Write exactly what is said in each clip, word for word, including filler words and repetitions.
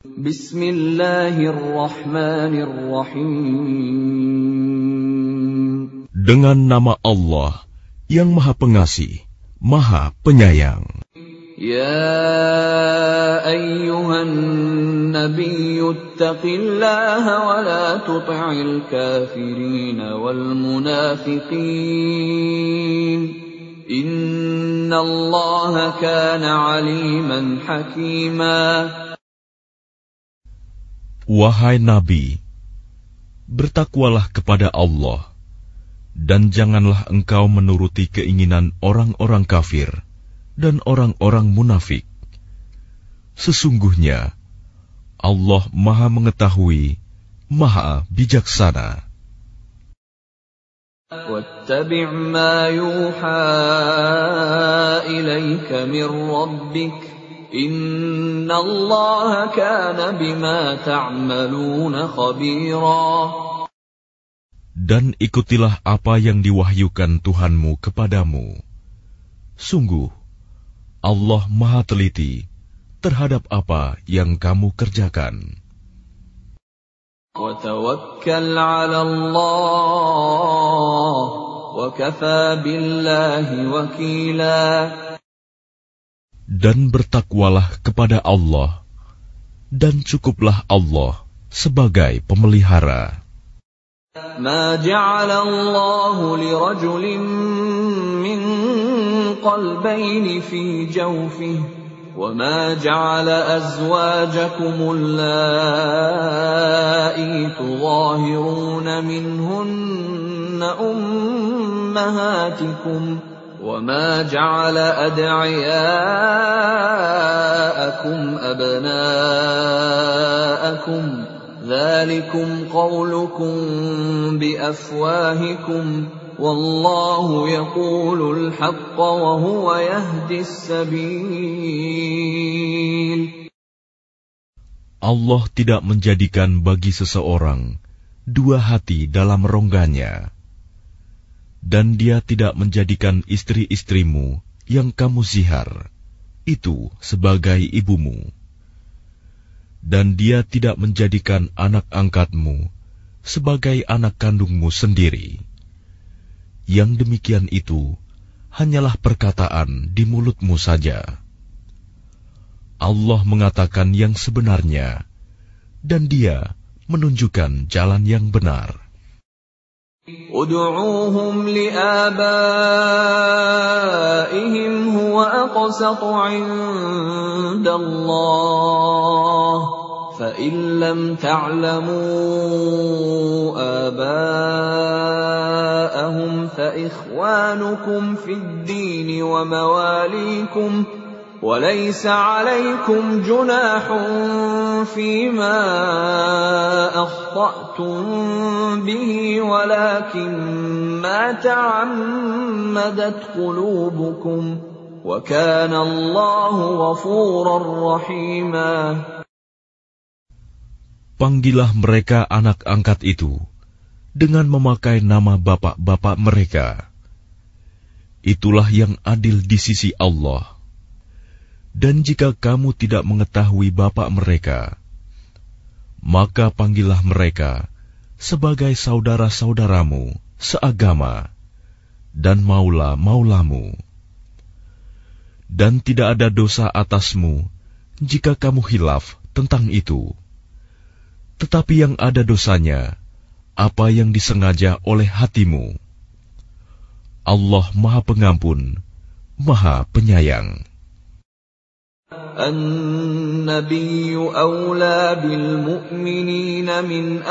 Bismillahirrahmanirrahim. Dengan nama Allah yang Maha Pengasih, Maha Penyayang. Ya ayyuhan nabiyyu ittaqillaha wa la tuti'il kafirin wal munafiqin. Innallaha kana 'aliman hakima. Wahai Nabi, bertakwalah kepada Allah, dan janganlah engkau menuruti keinginan orang-orang kafir dan orang-orang munafik. Sesungguhnya Allah Maha Mengetahui, Maha Bijaksana. Wattabi' ma yuha ilaika min rabbik. Innallaha kana bima ta'maluna khabira. Dan ikutilah apa yang diwahyukan Tuhanmu kepadamu. Sungguh, Allah Maha Teliti terhadap apa yang kamu kerjakan. Wa tawakkal 'ala Allah wa kafa billahi wakila. Dan bertakwalah kepada Allah, dan cukuplah Allah sebagai pemelihara. Ma ja'ala Allahu li rajulin min qalbayni fi jawfihi, wa ma ja'ala azwajakum allati tudahiruna minhunna ummahatikum. وَمَا جَعَلَ أَدْعِيَاءَكُمْ أَبْنَاءَكُمْ ذَلِكُمْ قَوْلُكُمْ بِأَفْوَاهِكُمْ وَاللَّهُ يَقُولُ الْحَقَّ وَهُوَ يَهْدِي السَّبِيلَ. Allah tidak menjadikan bagi seseorang dua hati dalam rongganya. Dan Dia tidak menjadikan istri-istrimu yang kamu zihar itu sebagai ibumu. Dan Dia tidak menjadikan anak angkatmu sebagai anak kandungmu sendiri. Yang demikian itu hanyalah perkataan di mulutmu saja. Allah mengatakan yang sebenarnya, dan Dia menunjukkan jalan yang benar. Ud'uuhum li'abaihim huwa aqsatu 'inda Allah, fa in lam ta'lamu abaahum fa ikhwanukum fid din wa mawalikum. وَلَيْسَ عَلَيْكُمْ جُنَاحٌ فِيمَا أَخْطَأْتُمْ بِهِ وَلَكِنْ مَا تَعَمَّدَتْ قُلُوبُكُمْ وَكَانَ اللَّهُ غَفُورًا رَحِيمًا. Panggillah mereka anak angkat itu dengan memakai nama bapak-bapak mereka. Itulah yang adil di sisi Allah. Dan jika kamu tidak mengetahui bapak mereka, maka panggillah mereka sebagai saudara-saudaramu seagama dan maula-maulamu. Dan tidak ada dosa atasmu jika kamu khilaf tentang itu. Tetapi yang ada dosanya, apa yang disengaja oleh hatimu. Allah Maha Pengampun, Maha Penyayang. النبي أولى بالمؤمنين من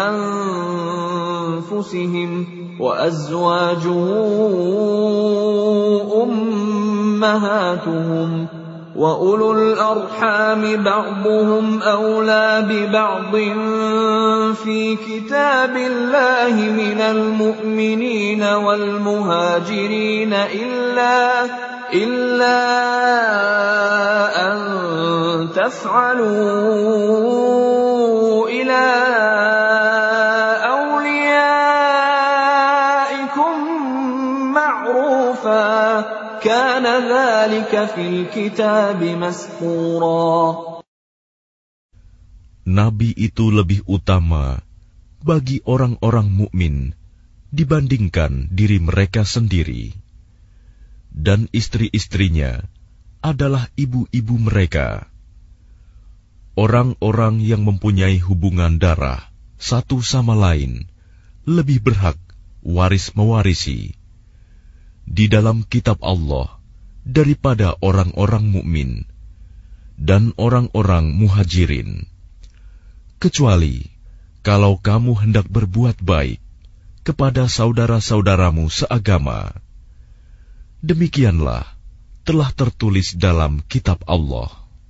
أنفسهم وأزواجه أمهاتهم وأولو الأرحام بعضهم أولى ببعض في كتاب الله من المؤمنين والمهاجرين إلا إلا أن تفعلوا إلى أوليائكم معروفا كان ذلك في الكتاب مسطورا. nabi itu lebih utama bagi orang-orang mukmin dibandingkan diri mereka sendiri, dan istri-istrinya adalah ibu-ibu mereka. Orang-orang yang mempunyai hubungan darah satu sama lain lebih berhak waris mewarisi di dalam kitab Allah daripada orang-orang mukmin dan orang-orang muhajirin, kecuali kalau kamu hendak berbuat baik kepada saudara-saudaramu seagama. Demikianlah telah tertulis dalam kitab Allah.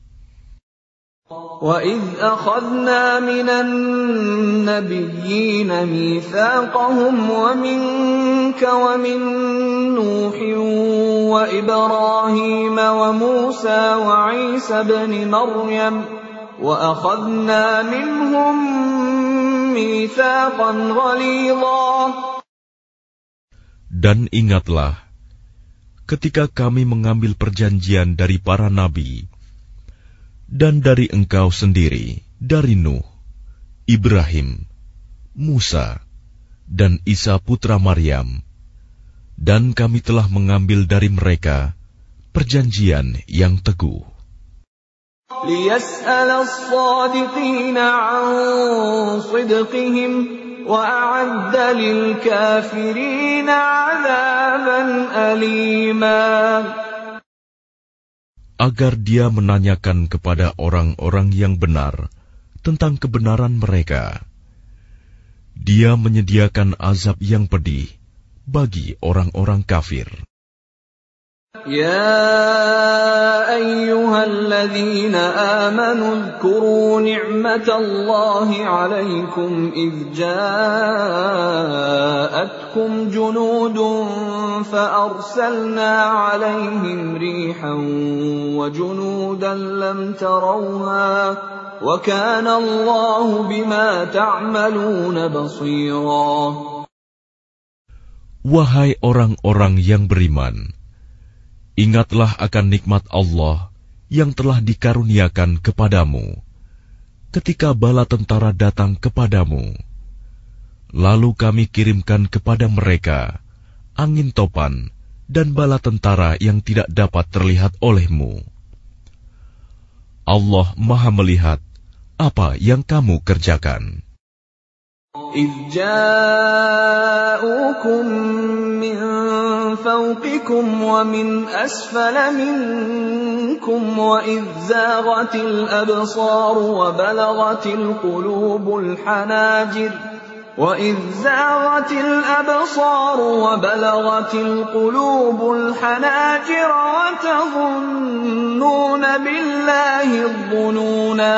وَإِذْ أَخَذْنَا مِنَ النَّبِيِّينَ مِيثَاقَهُمْ وَمِنكَ وَمِن نُّوحٍ وَإِبْرَاهِيمَ وَمُوسَى وَعِيسَى ابْنِ مَرْيَمَ وَأَخَذْنَا مِنْهُم مِّيثَاقًا غَلِيظًا. Dan ingatlah ketika kami mengambil perjanjian dari para nabi dan dari engkau sendiri, dari Nuh, Ibrahim, Musa, dan Isa putra Maryam, dan kami telah mengambil dari mereka perjanjian yang teguh. لِيَسْأَلَ الصَّادِقِينَ عَنْ صِدْقِهِمْ وَأَعَدَّ لِلْكَافِرِينَ عَذَابًا أَلِيمًا. Agar dia menanyakan kepada orang-orang yang benar tentang kebenaran mereka. Dia menyediakan azab yang pedih bagi orang-orang kafir. يَا أَيُّهَا الَّذِينَ آمَنُوا اذْكُرُوا نِعْمَةَ اللَّهِ عَلَيْكُمْ إِذْ جَاءَتْكُمْ جُنُودٌ فَأَرْسَلْنَا عَلَيْهِمْ رِيحًا وَجُنُودًا لَّمْ تَرَوْهَا وَكَانَ اللَّهُ بِمَا تَعْمَلُونَ بَصِيرًا. Wahai orang-orang yang beriman, ingatlah akan nikmat Allah yang telah dikaruniakan kepadamu ketika bala tentara datang kepadamu. Lalu kami kirimkan kepada mereka angin topan dan bala tentara yang tidak dapat terlihat olehmu. Allah Maha melihat apa yang kamu kerjakan. إِذْ جَاءُوكُم مِّن فَوْقِكُمْ وَمِنْ أَسْفَلَ مِنكُمْ وَإِذْ زَاغَتِ الْأَبْصَارُ وَبَلَغَتِ الْقُلُوبُ الْحَنَاجِرَ وَإِذْ زَاغَتِ الْأَبْصَارُ وَبَلَغَتِ الْقُلُوبُ الْحَنَاجِرَ وَتَظُنُّونَ بِاللَّهِ الظُّنُونَا.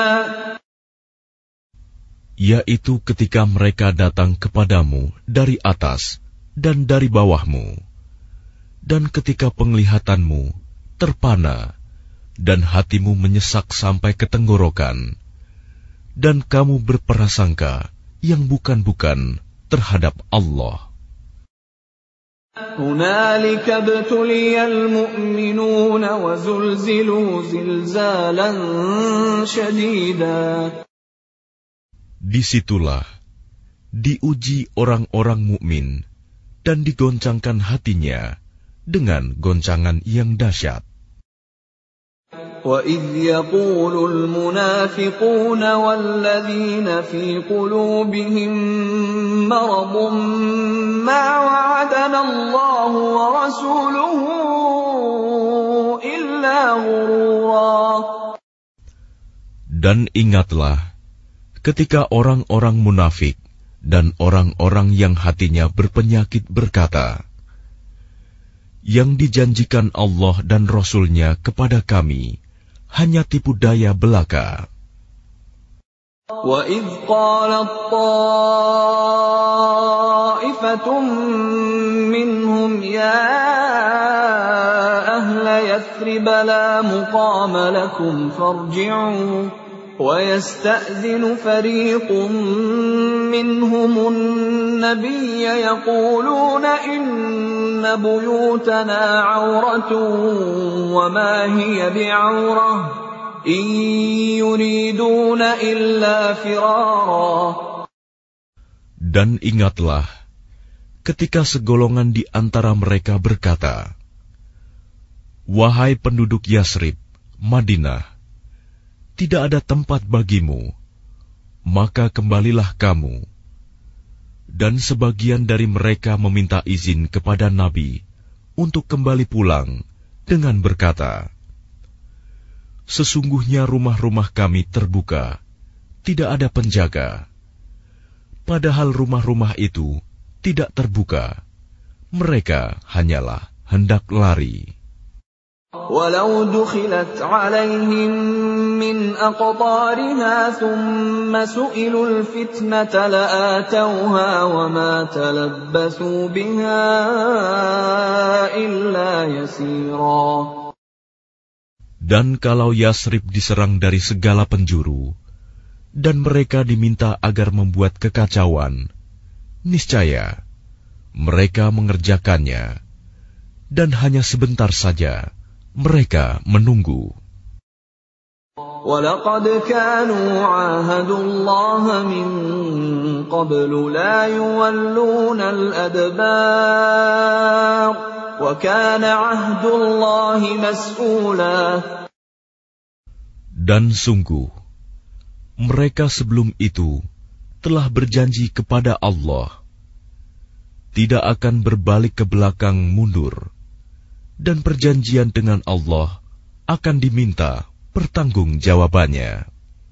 Yaitu ketika mereka datang kepadamu dari atas dan dari bawahmu, dan ketika penglihatanmu terpana dan hatimu menyesak sampai ke tenggorokan, dan kamu berprasangka yang bukan-bukan terhadap Allah. هُنَالِكَ ابْتُلِيَ الْمُؤْمِنُونَ وَزُلْزِلُوا زِلْزَالًا شَدِيدًا. Disitulah diuji orang-orang mukmin dan digoncangkan hatinya dengan goncangan yang dahsyat. وَإِذْ يَقُولُ الْمُنَافِقُونَ وَالَّذِينَ فِي قُلُوبِهِم مَّرَضٌ مَّا وَعَدَنَا اللَّهُ وَرَسُولُهُ إِلَّا غُرُورًا. Dan ingatlah ketika orang-orang munafik dan orang-orang yang hatinya berpenyakit berkata, yang dijanjikan Allah dan Rasul-Nya kepada kami hanya tipu daya belaka. وَإِذْ قَالَتْ طَائِفَةٌ مِّنْهُمْ يَا أَهْلَ يَثْرِبَ لَا مُقَامَ لَكُمْ فَارْجِعُوا وَيَسْتَأْذِنُ فَرِيقٌ مِّنْهُمُ النَّبِيَّ يَقُولُونَ إِنَّ بُيُوتَنَا عَوْرَةٌ وَمَا هِيَ بِعَوْرَةٍ إن يريدون إلا فرارا. Dan ingatlah ketika segolongan di antara mereka berkata, "Wahai penduduk Yasrib, Madinah, tidak ada tempat bagimu, maka kembalilah kamu." Dan sebagian dari mereka meminta izin kepada Nabi untuk kembali pulang dengan berkata, "Sesungguhnya rumah-rumah kami terbuka, tidak ada penjaga." Padahal rumah-rumah itu tidak terbuka, mereka hanyalah hendak lari. Walau dukhilat alaihim min aqtariha thumma su'ilul fitnata la'atawha wa ma talabbathu biha illa yasira. Dan kalau Yasrib diserang dari segala penjuru, dan mereka diminta agar membuat kekacauan, niscaya mereka mengerjakannya, dan hanya sebentar saja mereka menunggu. وَلَقَدْ كَانُوا عَاهَدُوا اللَّهَ مِنْ قَبْلُ لَا يُوَلُّونَ الْأَدْبَارَ وَكَانَ عَهْدُ اللَّهِ مَسْئُولًا. Dan sungguh, mereka sebelum itu telah berjanji kepada Allah, tidak akan berbalik ke belakang mundur, dan perjanjian dengan Allah akan diminta pertanggungjawabannya.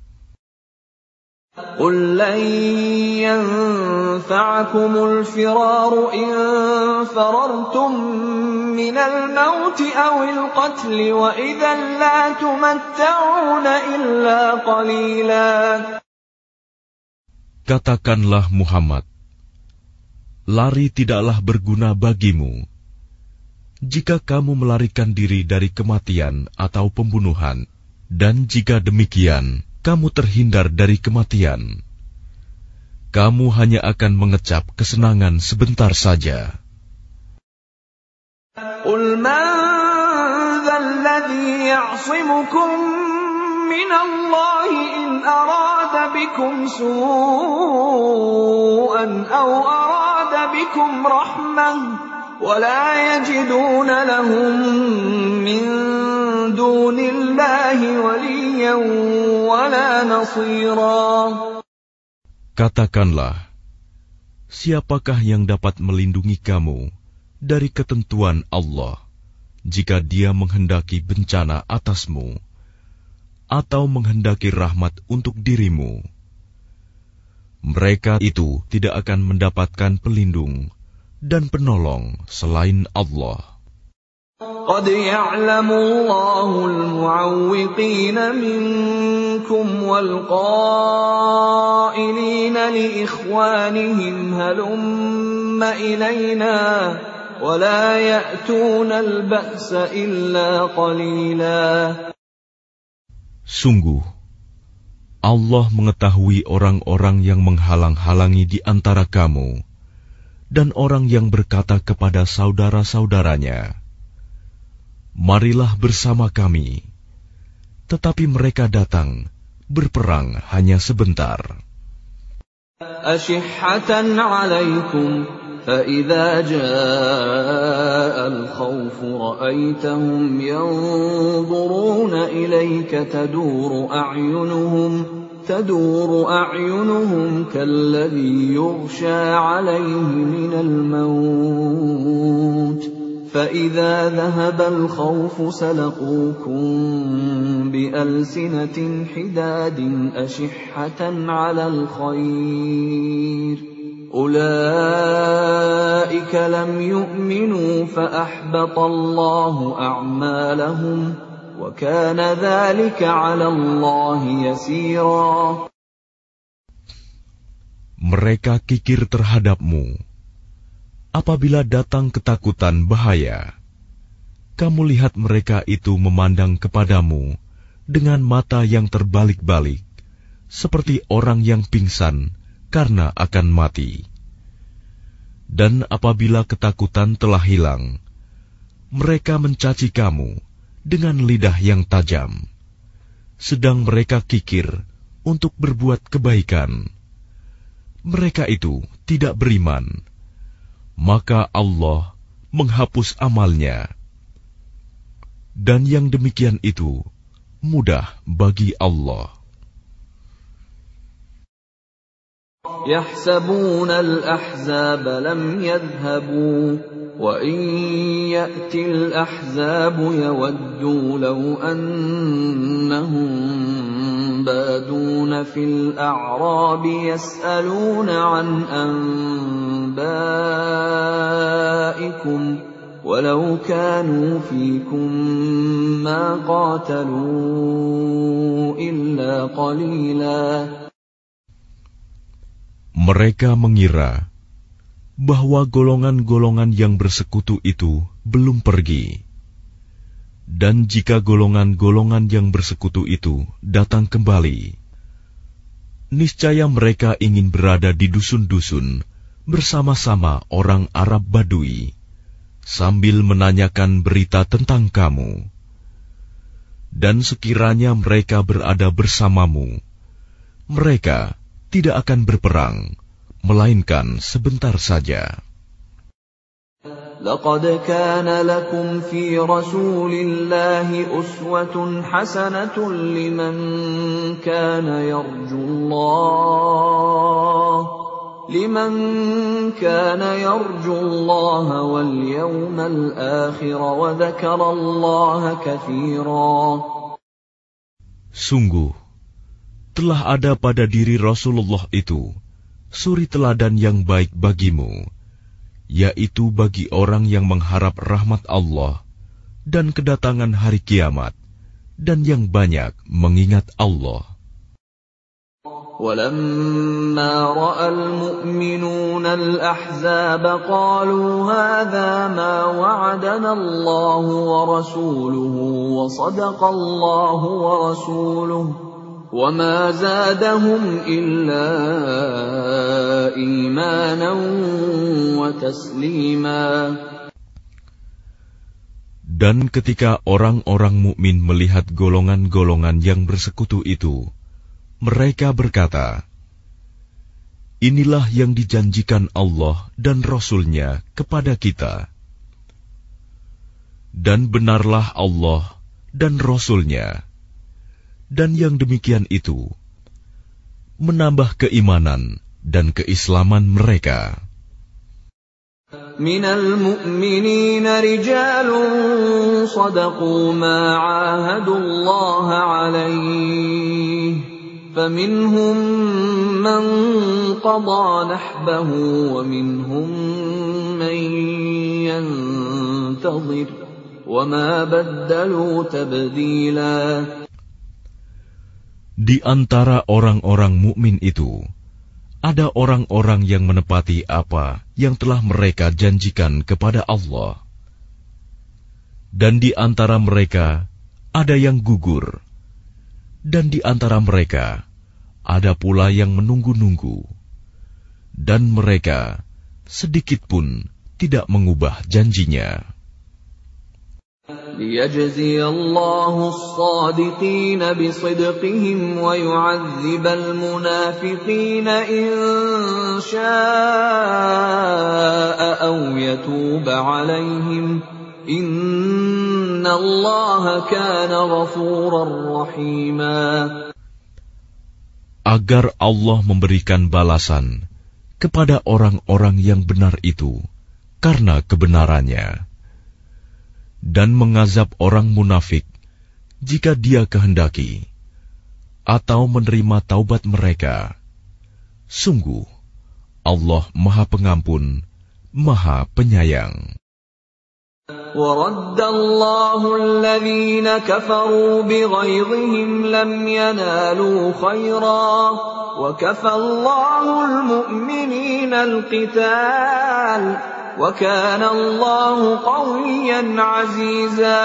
قُلْ لَنْ يَنْفَعَكُمُ الْفِرَارُ إِنْ فَرَرْتُمْ مِنَ الْمَوْتِ أَوِ الْقَتْلِ وَإِذًا لَا تُمَتَّعُونَ إِلَّا قَلِيلًا. Katakanlah Muhammad, lari tidaklah berguna bagimu. Jika kamu melarikan diri dari kematian atau pembunuhan, dan jika demikian, kamu terhindar dari kematian, kamu hanya akan mengecap kesenangan sebentar saja. قُلْ مَنْ ذَا الَّذِي يَعْصِمُكُمْ مِنَ اللَّهِ إِنْ أَرَادَ بِكُمْ سُوءًا أَوْ أَرَادَ بِكُمْ رَحْمَةً وَلَا يَجِدُونَ لَهُم مِّن دُونِ اللَّهِ وَلِيًّا وَلَا نَصِيرًا. Katakanlah, siapakah yang dapat melindungi kamu dari ketentuan Allah jika Dia menghendaki bencana atasmu atau menghendaki rahmat untuk dirimu? Mereka itu tidak akan mendapatkan pelindung dan penolong selain Allah. قَدْ يَعْلَمُ اللَّهُ الْمُعَوِّقِينَ مِنكُمْ وَالْقَائِلِينَ لِإِخْوَانِهِمْ هَلُمَّ إِلَيْنَا وَلَا يَأْتُونَ الْبَأْسَ إِلَّا قَلِيلًا. Sungguh, Allah mengetahui orang-orang yang menghalang-halangi di antara kamu, dan orang yang berkata kepada saudara-saudaranya, "Marilah bersama kami," tetapi mereka datang berperang hanya sebentar. أَشِحَّةً عَلَيْكُمْ فَإِذَا جَاءَ الْخَوْفُ رَأَيْتَهُمْ يَنْظُرُونَ إِلَيْكَ تَدُورُ أَعْيُنُهُمْ تدور أعينهم كالذي يغشى عليه من الموت فإذا ذهب الخوف سلقوكم بألسنة حداد أشحة على الخير أولئك لم يؤمنوا فأحبط الله أعمالهم وَكَانَ ذَلِكَ عَلَى اللَّهِ يَسِيرًا. Mereka kikir terhadapmu. Apabila datang ketakutan bahaya, kamu lihat mereka itu memandang kepadamu dengan mata yang terbalik-balik, seperti orang yang pingsan karena akan mati. Dan apabila ketakutan telah hilang, mereka mencaci kamu dengan lidah yang tajam. sedang mereka kikir untuk berbuat kebaikan. Mereka itu tidak beriman, maka Allah menghapus amalnya. Dan yang demikian itu mudah bagi Allah. يحسبون الأحزاب لم يذهبوا وإن يأتي الأحزاب يودوا لو أنهم بادون في الأعراب يسألون عن أنبائكم ولو كانوا فيكم ما قاتلوا إلا قليلا. Mereka mengira bahwa golongan-golongan yang bersekutu itu belum pergi. Dan jika golongan-golongan yang bersekutu itu datang kembali, niscaya mereka ingin berada di dusun-dusun bersama-sama orang Arab Badui, sambil menanyakan berita tentang kamu. Dan sekiranya mereka berada bersamamu, mereka tidak akan berperang, melainkan sebentar saja. لقد كان لكم في رسول الله أسوة حسنة لمن كان يرجو الله لمن كان يرجو الله واليوم الآخر وذكر الله كثيرا. Sungguh, telah ada pada diri Rasulullah itu suri teladan yang baik bagimu, yaitu bagi orang yang mengharap rahmat Allah dan kedatangan hari kiamat, dan yang banyak mengingat Allah. وَلَمَّا رَأَى الْمُؤْمِنُونَ الْأَحْزَابَ قَالُوا هَذَا مَا وَعَدَنَا اللَّهُ وَرَسُولُهُ وَصَدَقَ اللَّهُ وَرَسُولُهُ وَمَا زَادَهُمْ إِلَّا إِيمَانًا وَتَسْلِيمًا. Dan ketika orang-orang mukmin melihat golongan-golongan yang bersekutu itu, mereka berkata, inilah yang dijanjikan Allah dan Rasul-Nya kepada kita. Dan benarlah Allah dan Rasul-Nya. Dan yang demikian itu menambah keimanan dan keislaman mereka. Minal mu'minina rijalun sadaqu ma 'ahadullaha 'alaihi faminhum man qada nahbahu wa minhum man yantazir wa ma baddalu tabdila. Di antara orang-orang mukmin itu, ada orang-orang yang menepati apa yang telah mereka janjikan kepada Allah. Dan di antara mereka, ada yang gugur. Dan di antara mereka, ada pula yang menunggu-nunggu. Dan mereka, sedikit pun tidak mengubah janjinya. لِيَجْزِيَ اللَّهُ الصَّادِقِينَ بِصِدْقِهِمْ وَيُعَذِّبَ الْمُنَافِقِينَ إِن شَاءَ أَوْ يَتُوبَ عَلَيْهِمْ إِنَّ اللَّهَ كَانَ غَفُورًا رَّحِيمًا. Agar Allah memberikan balasan kepada orang-orang yang benar itu karena kebenarannya, dan mengazab orang munafik jika Dia kehendaki, atau menerima taubat mereka. Sungguh, Allah Maha Pengampun, Maha Penyayang. وَرَدَّ اللَّهُ الَّذِينَ كَفَرُوا بِغَيْظِهِمْ لَمْ يَنَالُوا خَيْرًا وَكَفَى اللَّهُ الْمُؤْمِنِينَ الْقِتَالَ وَكَانَ اللَّهُ قَوِيًّا عَزِيزًا.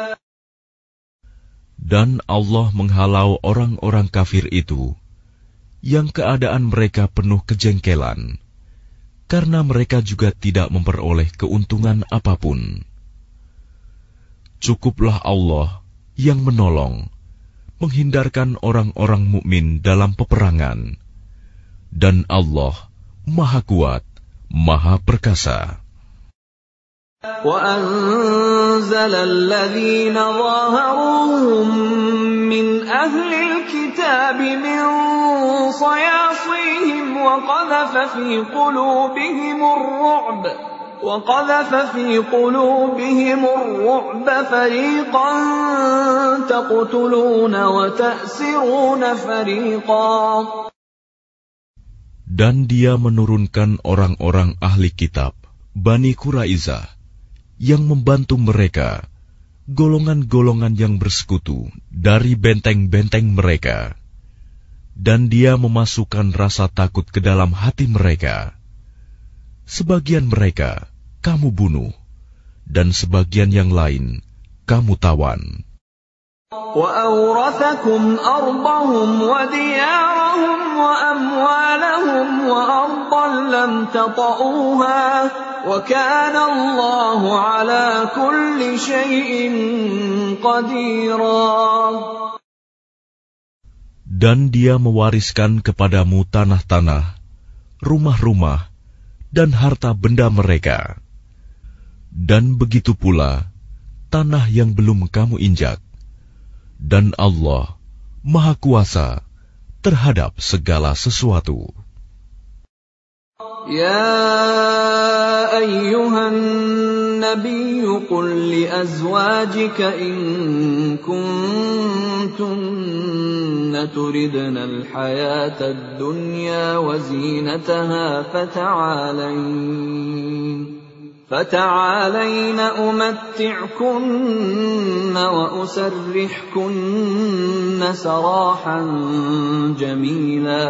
Dan Allah menghalau orang-orang kafir itu, yang keadaan mereka penuh kejengkelan, karena mereka juga tidak memperoleh keuntungan apapun. Cukuplah Allah yang menolong, menghindarkan orang-orang mukmin dalam peperangan. Dan Allah Maha Kuat, Maha Perkasa. وَأَنزَلَ الَّذِينَ ظَاهَرُوهُم مِّنْ أَهْلِ الْكِتَابِ مِنْ صَيَاصِيهِمْ وَقَذَفَ فِي قُلُوبِهِمُ الرُّعْبَ وَقَذَفَ فِي قُلُوبِهِمُ الرُّعْبَ فَرِيقًا تَقْتُلُونَ وَتَأْسِرُونَ فَرِيقًا. Dan Dia menurunkan orang-orang ahli kitab, Bani Quraizah, yang membantu mereka, golongan-golongan yang bersekutu dari benteng-benteng mereka. Dan Dia memasukkan rasa takut ke dalam hati mereka. Sebagian mereka kamu bunuh, dan sebagian yang lain kamu tawan. وَأَوْرَثَكُمْ أَرْضَهُمْ وَدِيَارَهُمْ وَأَمْوَالَهُمْ وَأَرْضًا لَّمْ تَطَئُوهَا وَكَانَ اللَّهُ عَلَى كُلِّ شَيْءٍ قَدِيرًا. Dan Dia mewariskan kepadamu tanah-tanah, rumah-rumah, dan harta benda mereka. Dan begitu pula tanah yang belum kamu injak. Dan Allah Maha Kuasa terhadap segala sesuatu. يا أيها النبي قل لأزواجك إن كنتن تردن الحياة الدنيا وزينتها فتعالين فتعالين أمتعكن وأسرحكن سراحا جميلا.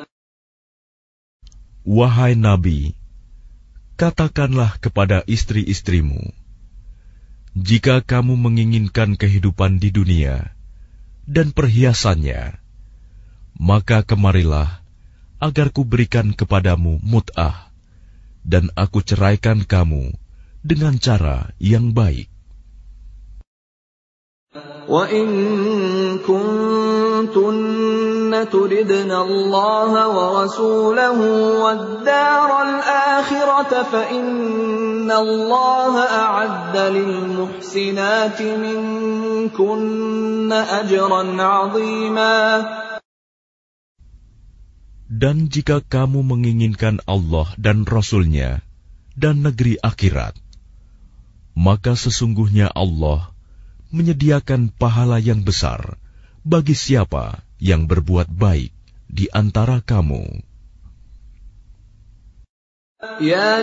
Wahai Nabi, katakanlah kepada istri-istrimu, jika kamu menginginkan kehidupan di dunia dan perhiasannya, maka kemarilah agar kuberikan kepadamu mut'ah, dan aku ceraikan kamu dengan cara yang baik. وَإِن كُنتُنَّ تُرِدْنَ اللَّهَ وَرَسُولَهُ وَالدَّارَ الْآخِرَةَ فَإِنَّ اللَّهَ أَعَدَّ لِلْمُحْسِنَاتِ مِنكُنَّ أَجْرًا عَظِيمًا. Dan jika kamu menginginkan Allah dan Rasul-Nya dan negeri akhirat, maka sesungguhnya Allah menyediakan pahala yang besar bagi siapa yang berbuat baik di antara kamu. Ya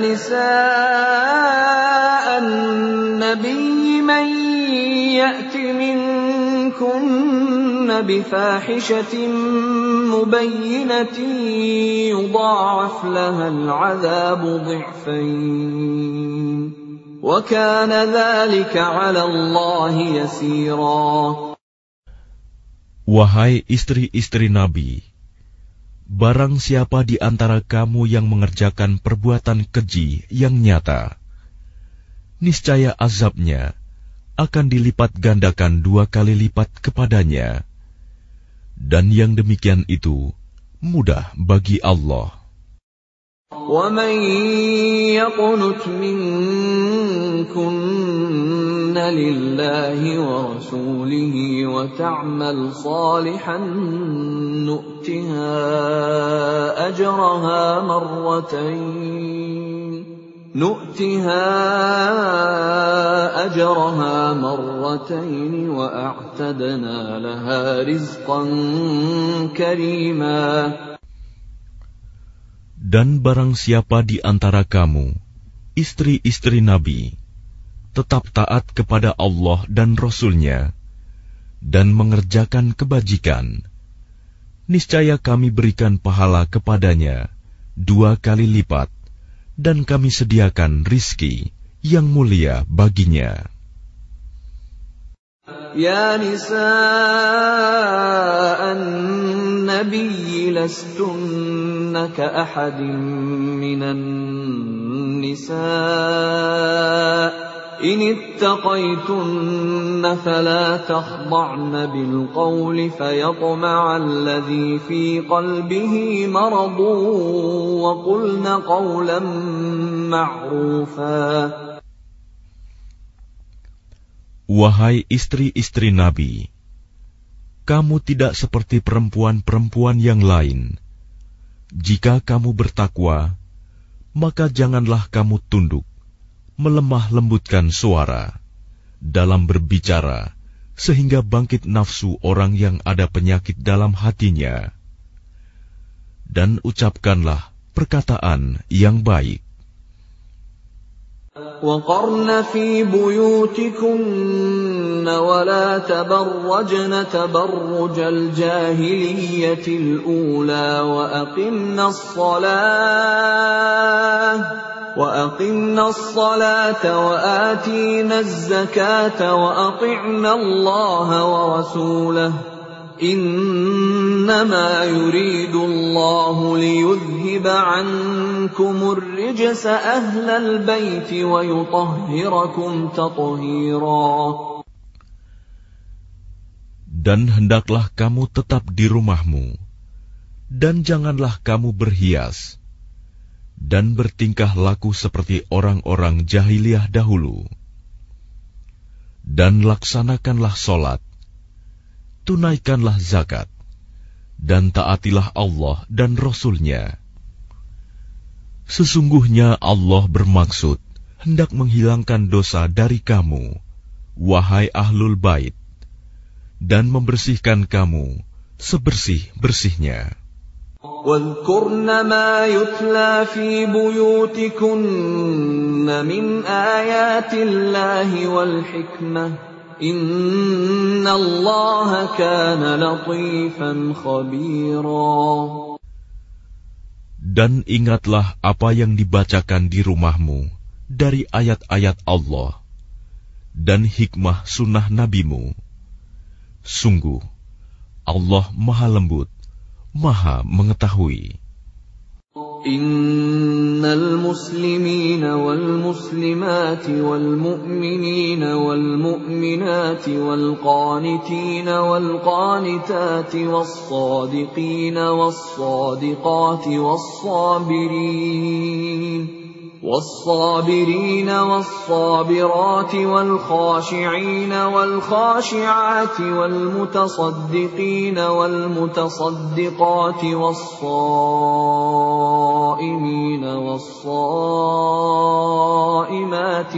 nisa'an nabiyyi man ya'ti minkunna bifahishatin mubayyinatin yudha'af laha al'adhabu dhi'fayn. وَكَانَ ذَلِكَ عَلَى اللَّهِ يَسِيرًا. Wahai istri-istri Nabi, barang siapa di antara kamu yang mengerjakan perbuatan keji yang nyata, niscaya azabnya akan dilipat gandakan dua kali lipat kepadanya, dan yang demikian itu mudah bagi Allah. وَمَن يَقْنُتْ مِنكُنَّ لِلَّهِ وَرَسُولِهِ وَتَعْمَلْ صَالِحًا نُؤْتِهَا أَجْرَهَا مَرَّتَيْنِ نُؤْتِهَا أَجْرَهَا مَرَّتَيْنِ وَأَعْتَدْنَا لَهَا رِزْقًا كَرِيمًا. Dan barang siapa di antara kamu, istri-istri Nabi, tetap taat kepada Allah dan Rasul-Nya, dan mengerjakan kebajikan, niscaya kami berikan pahala kepadanya dua kali lipat, dan kami sediakan rizki yang mulia baginya. Ya nisa'an nabiyyi lastunna ka'ahadin minan nisa' إن اتقيتن فلا تخضعن بالقول فيطمع الذي في قلبه مرض وقلن قولا معروفا. Wahai istri-istri Nabi, kamu tidak seperti perempuan-perempuan yang lain. Jika kamu bertakwa, maka janganlah kamu tunduk, melemah lembutkan suara dalam berbicara, sehingga bangkit nafsu orang yang ada penyakit dalam hatinya. Dan ucapkanlah perkataan yang baik. وَقَرْنَ فِي بُيُوتِكُنَّ وَلَا تَبَرَّجْنَ تَبَرُّجَ الْجَاهِلِيَّةِ الْأُولَى وَأَقِمْنَ الصَّلَاةَ وَأَقِمْنَ الصَّلَاةَ وَآتِينَ الزَّكَاةَ وَأَطِعْنَ اللَّهَ وَرَسُولَهُ إِنَّمَا يُرِيدُ اللَّهُ لِيُذْهِبَ عَنكُمُ الرِّجْسَ أَهْلَ الْبَيْتِ وَيُطَهِّرَكُمْ تَطْهِيرًا. Dan hendaklah kamu tetap di rumahmu, dan janganlah kamu berhias, dan bertingkah laku seperti orang-orang jahiliyah dahulu. Dan laksanakanlah solat, tunaikanlah zakat, dan taatilah Allah dan Rasul-Nya. Sesungguhnya Allah bermaksud hendak menghilangkan dosa dari kamu, wahai ahlul bait, dan membersihkan kamu sebersih-bersihnya. وَاذْكُرْنَ مَا يُتْلَى فِي بُيُوتِكُنَّ مِنْ آيَاتِ اللَّهِ وَالْحِكْمَةِ إِنَّ اللَّهَ كَانَ لَطِيفًا خَبِيرًا. Dan ingatlah apa yang dibacakan di rumahmu dari ayat-ayat Allah dan hikmah sunnah nabimu. Sungguh, Allah Maha Lembut, Maha Mengetahui. إن المسلمين والمسلمات والمؤمنين والمؤمنات والقانتين والقانتات والصادقين والصادقات والصابرين والصابرين والصابرات والخاشعين والخاشعات والمتصدقين والمتصدقات والصائمين والصائمات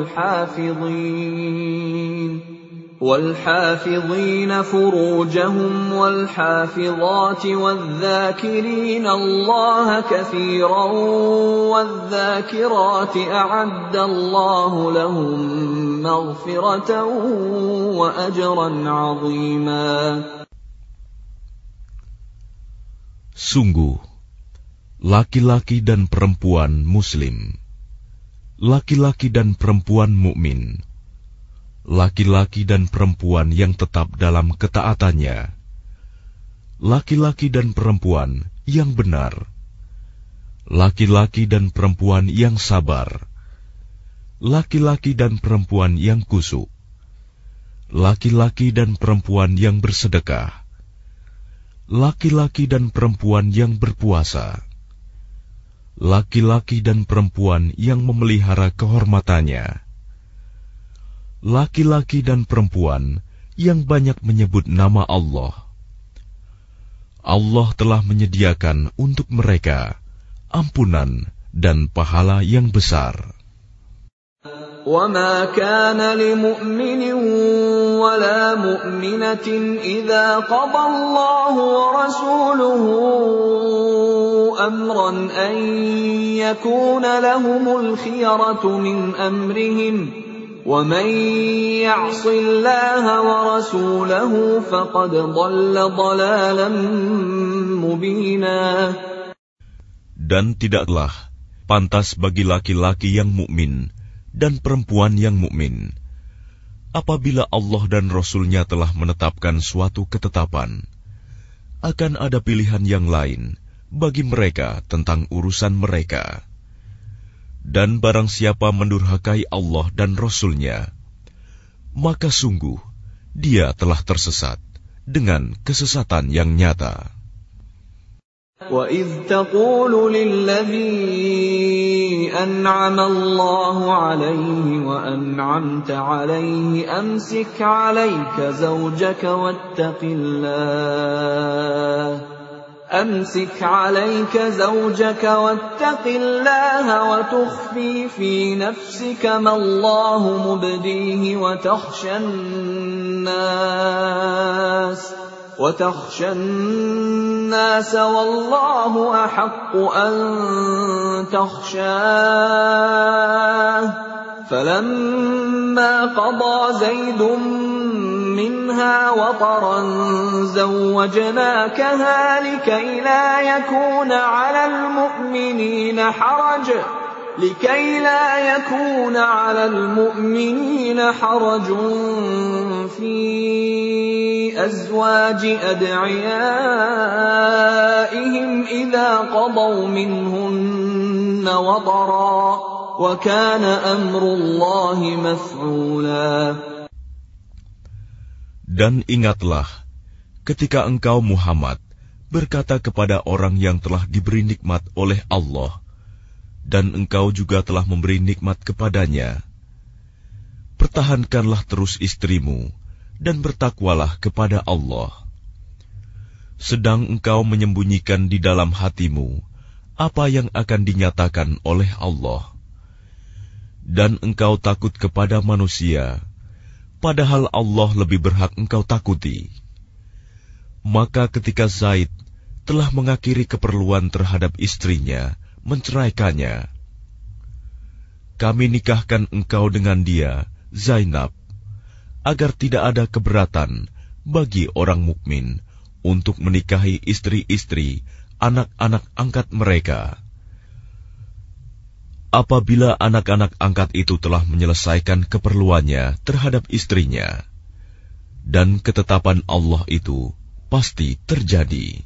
والحافظين والحافظين فروجهم والحافظات والذاكرين الله كثيرا والذاكرات أعد الله لهم مغفرة وأجرا عظيما. Sungguh, laki-laki dan perempuan muslim, laki-laki dan perempuan mukmin, laki-laki dan perempuan yang tetap dalam ketaatannya, laki-laki dan perempuan yang benar, laki-laki dan perempuan yang sabar, laki-laki dan perempuan yang kusuk, laki-laki dan perempuan yang bersedekah, laki-laki dan perempuan yang berpuasa, laki-laki dan perempuan yang memelihara kehormatannya, laki-laki dan perempuan yang banyak menyebut nama Allah. Allah telah menyediakan untuk mereka ampunan dan pahala yang besar. وَمَا كَانَ لِمُؤْمِنٍ وَلَا مُؤْمِنَةٍ إِذَا قَضَى اللَّهُ وَرَسُولُهُ أَمْرًا أَن يَكُونَ لَهُمُ الْخِيَرَةُ مِنْ أَمْرِهِمْ وَمَنْ يَعْصِ اللَّهَ وَرَسُولَهُ فَقَدْ ضَلَّ ضَلَالًا مُبِينًا. Dan tidaklah pantas bagi laki-laki yang mukmin dan perempuan yang mukmin apabila Allah dan Rasul-Nya telah menetapkan suatu ketetapan, akan ada pilihan yang lain bagi mereka tentang urusan mereka, Dan barang siapa mendurhakai Allah dan Rasul-Nya, maka sungguh dia telah tersesat dengan kesesatan yang nyata. وَإِذْ تَقُولُ لِلَّذِي أَنْعَمَ اللَّهُ عَلَيْهِ وَأَنْعَمْتَ عَلَيْهِ أَمْسِكْ عَلَيْكَ زَوْجَكَ وَاتَّقِ اللَّهَ أمسك عليك زوجك واتق الله وتخفي في نفسك ما الله مبديه وتخشى الناس وتخشى الناس والله أحق أن تخشاه فلما قضى زيد منها وطرا زوجناكها لكي لا يكون على المؤمنين حرج لكي لا يكون على المؤمنين حرج في أزواج أدعيائهم إذا قضوا منهن وطرا وكان أمر الله مفعولا. Dan ingatlah, ketika engkau Muhammad berkata kepada orang yang telah diberi nikmat oleh Allah, dan engkau juga telah memberi nikmat kepadanya, pertahankanlah terus istrimu, dan bertakwalah kepada Allah. Sedang engkau menyembunyikan di dalam hatimu apa yang akan dinyatakan oleh Allah, dan engkau takut kepada manusia, padahal Allah lebih berhak engkau takuti. Maka ketika Zaid telah mengakhiri keperluan terhadap istrinya, menceraikannya, kami nikahkan engkau dengan dia, Zainab, agar tidak ada keberatan bagi orang mukmin untuk menikahi istri-istri anak-anak angkat mereka. Apabila anak-anak angkat itu telah menyelesaikan keperluannya terhadap istrinya, dan ketetapan Allah itu pasti terjadi.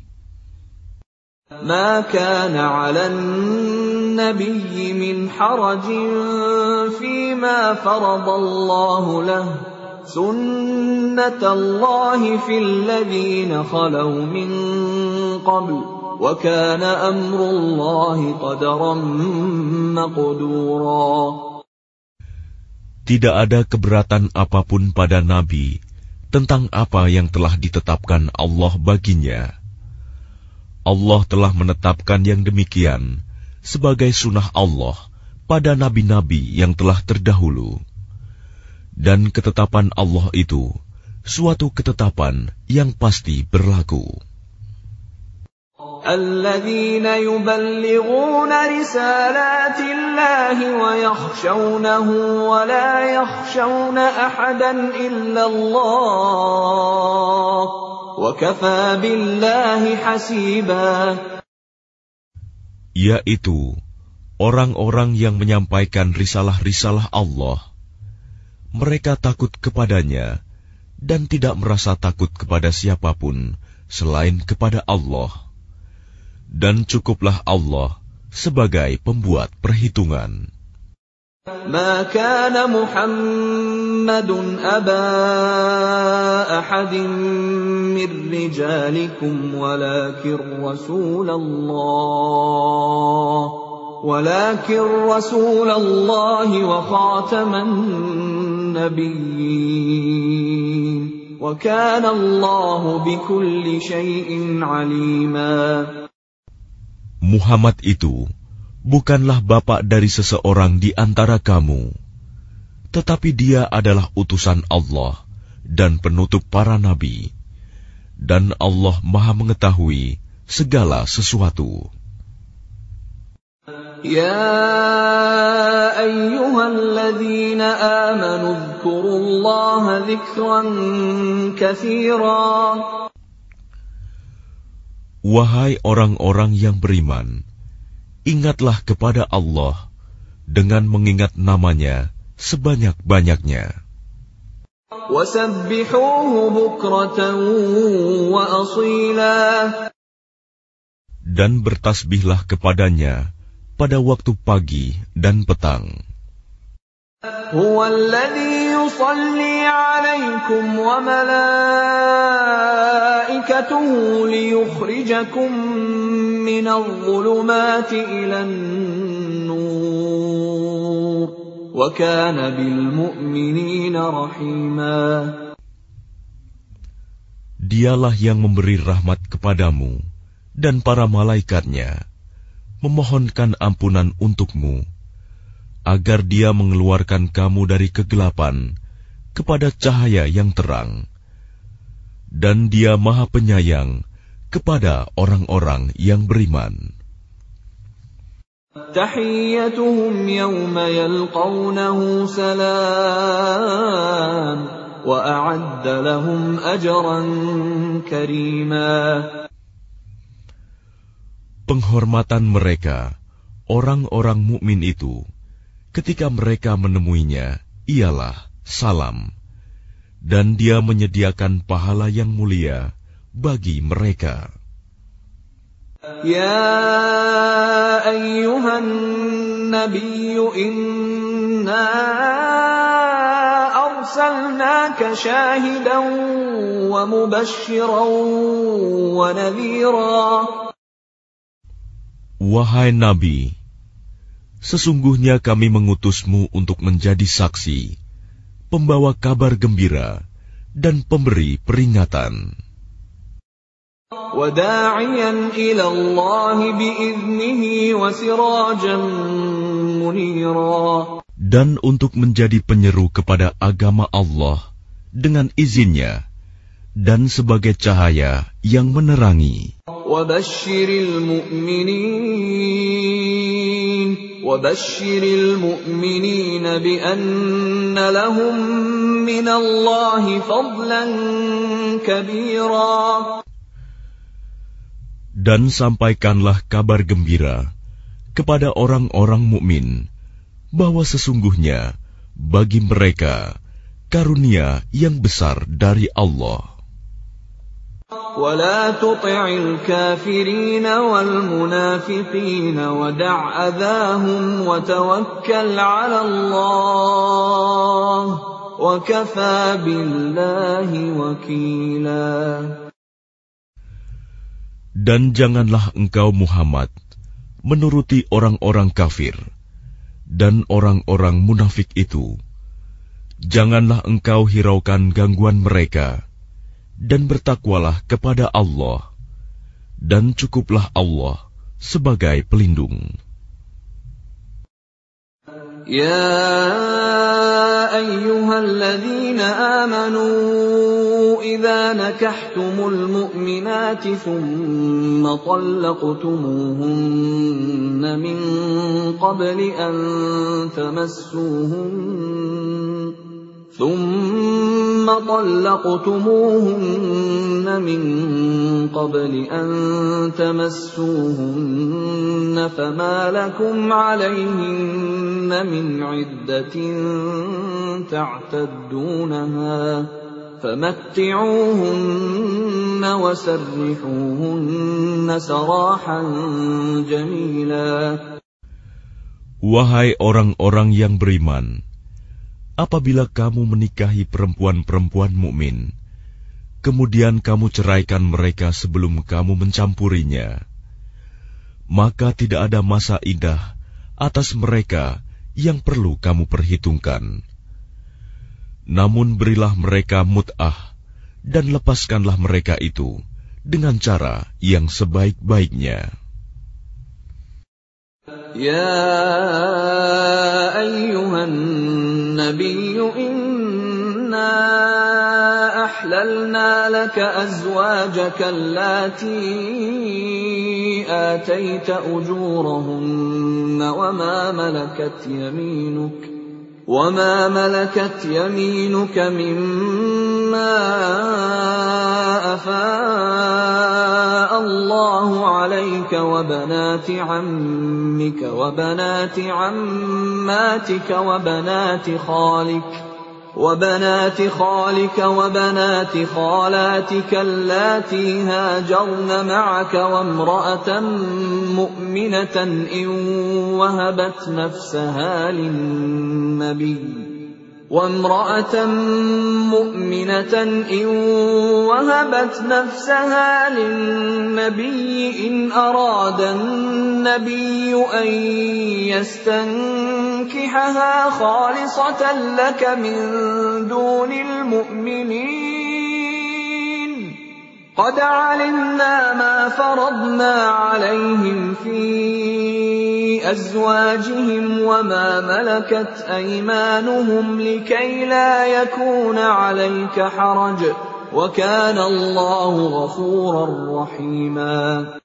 ما كان على النبي من حرج فيما فرض الله له سنة الله في الذين خلوا من قبل وَكَانَ أَمْرُ اللَّهِ قَدَرًا مَّقْدُورًا. Tidak ada keberatan apapun pada Nabi tentang apa yang telah ditetapkan Allah baginya. Allah telah menetapkan yang demikian sebagai sunnah Allah pada nabi-nabi yang telah terdahulu. Dan ketetapan Allah itu suatu ketetapan yang pasti berlaku. الذين يبلغون رسالات الله ويخشونه ولا يخشون أحدا إلا الله وكفى بالله حسيبا. Yaitu orang-orang yang menyampaikan risalah-risalah Allah. Mereka takut kepadanya dan tidak merasa takut kepada siapapun selain kepada Allah. Dan cukuplah Allah sebagai pembuat perhitungan. ما كان محمد أبا أحد من رجالكم ولكن رسول الله ولكن رسول الله وخاتم النبيين وكان الله بكل شيء عليما. Muhammad itu bukanlah bapak dari seseorang di antara kamu, tetapi dia adalah utusan Allah dan penutup para nabi, dan Allah Maha mengetahui segala sesuatu. Ya ayyuhalladzina amanu dzkurullaha dzikran katsira. Wahai orang-orang yang beriman, ingatlah kepada Allah dengan mengingat namanya sebanyak-banyaknya. Wasabbihuhu bukratan wa asila. Dan bertasbihlah kepadanya pada waktu pagi dan petang. هو الذي يصلي عليكم وملائكته ليخرجكم من الظلمات إلى النور وكان بالمؤمنين رحيما. Dialah yang memberi rahmat kepadamu dan para malaikatnya, memohonkan ampunan untukmu, agar Dia mengeluarkan kamu dari kegelapan kepada cahaya yang terang. Dan Dia Maha Penyayang kepada orang-orang yang beriman. Tahiyyatuhum yawma yalqawnahu salam wa a'adda lahum ajran karima. Penghormatan mereka, orang-orang mukmin itu, ketika mereka menemuinya, ialah salam, dan Dia menyediakan pahala yang mulia bagi mereka. Ya ayyuhan nabiyyu inna arsalnaka syahidan wa mubasysyiran wa nadhira. Wahai Nabi, sesungguhnya kami mengutusmu untuk menjadi saksi, pembawa kabar gembira, dan pemberi peringatan. وَدَاعِيًا إِلَى اللَّهِ بِإِذْنِهِ وَسِرَاجًا مُنِيرًا. Dan untuk menjadi penyeru kepada agama Allah dengan izinnya, dan sebagai cahaya yang menerangi. وَبَشِّرِ الْمُؤْمِنِينَ وَبَشِّرِ الْمُؤْمِنِينَ بِأَنَّ لَهُم مِّنَ اللَّهِ فَضْلًا كَبِيرًا. Dan sampaikanlah kabar gembira kepada orang-orang mukmin bahwa sesungguhnya bagi mereka karunia yang besar dari Allah. وَلَا تُطِعِ الْكَافِرِينَ وَالْمُنَافِقِينَ وَدَعْ أَذَاهُمْ وَتَوَكَّلْ عَلَى اللَّهِ وَكَفَى بِاللَّهِ وَكِيلًا. Dan janganlah engkau Muhammad menuruti orang-orang kafir dan orang-orang munafik itu. Janganlah engkau hiraukan gangguan mereka, dan bertakwalah kepada Allah, dan cukuplah Allah sebagai pelindung. يا أيها الذين آمنوا إذا نكحتم المؤمنات ثم طلقتموهن من قبل أن تمسوهن ثم طلقتموهن من قبل أن تمسوهن فما لكم عليهن من عدة تعتدونها فمتعوهن وسرحوهن سراحا جميلا. Wahai orang-orang yang beriman, apabila kamu menikahi perempuan-perempuan mukmin, kemudian kamu ceraikan mereka sebelum kamu mencampurinya, maka tidak ada masa indah atas mereka yang perlu kamu perhitungkan. Namun berilah mereka mut'ah dan lepaskanlah mereka itu dengan cara yang sebaik-baiknya. Ya ayyuhan nabiyyu inna ahlalna laka azwajaka allati atayta ujurahunna wama malakat yaminuk wama malakat yaminuka mimma afa'a Allahu 'alayka wa banati 'ammika wa banati 'ammatika wa banati khalik وبنات خالك وبنات خالاتك اللاتي هاجرن معك وامرأة مؤمنة إن وهبت نفسها للنبي وامرأة مؤمنة إن وهبت نفسها للنبي إن أراد النبي أن يستنكحها خالصة لك من دون المؤمنين قد علمنا ما فرضنا عليهم في أزواجهم وما ملكت أيمانهم لكي لا يكون عليك حرج وكان الله غفورا رحيما.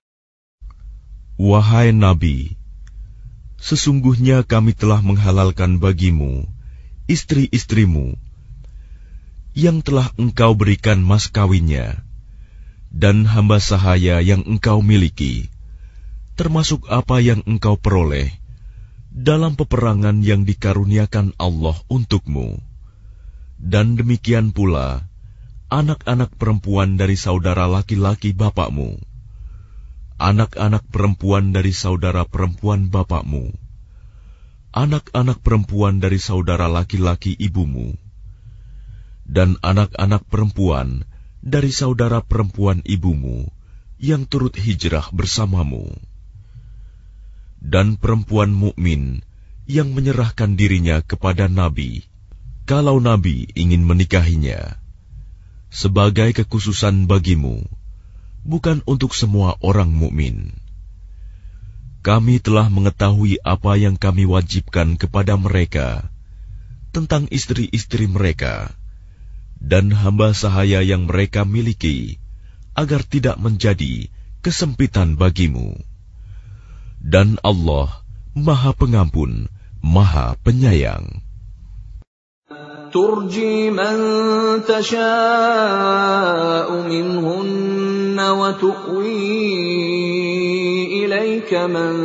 Wahai Nabi, sesungguhnya kami telah menghalalkan bagimu istri-istrimu yang telah engkau berikan mas kawinnya dan hamba sahaya yang engkau miliki, termasuk apa yang engkau peroleh dalam peperangan yang dikaruniakan Allah untukmu, dan demikian pula anak-anak perempuan dari saudara laki-laki bapakmu, anak-anak perempuan dari saudara perempuan bapakmu, anak-anak perempuan dari saudara laki-laki ibumu, dan anak-anak perempuan dari saudara perempuan ibumu yang turut hijrah bersamamu, dan perempuan mukmin yang menyerahkan dirinya kepada Nabi, kalau Nabi ingin menikahinya, sebagai kekhususan bagimu, bukan untuk semua orang mukmin. Kami telah mengetahui apa yang kami wajibkan kepada mereka tentang istri-istri mereka dan hamba sahaya yang mereka miliki, agar tidak menjadi kesempitan bagimu. Dan Allah Maha Pengampun, Maha Penyayang. ترجي من تشاء منهن وتؤوي إليك من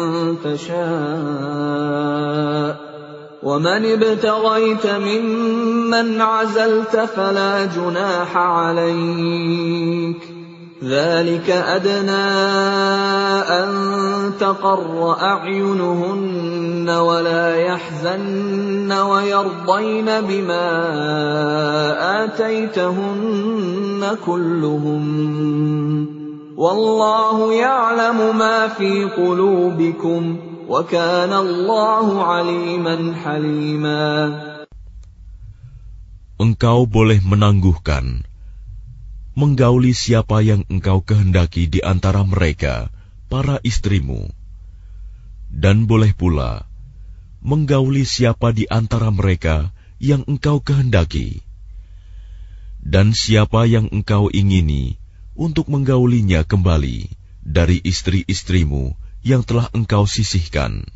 تشاء ومن ابتغيت ممن عزلت فلا جناح عليك ذلك أدنى أن تقر أعينهن ولا يحزن ويرضين بما آتيتهن كلهم والله يعلم ما في قلوبكم وكان الله عليما حليما. Engkau boleh menangguhkan, menggauli siapa yang engkau kehendaki di antara mereka, para istrimu, dan boleh pula menggauli siapa di antara mereka yang engkau kehendaki, dan siapa yang engkau ingini untuk menggaulinya kembali dari istri-istrimu yang telah engkau sisihkan.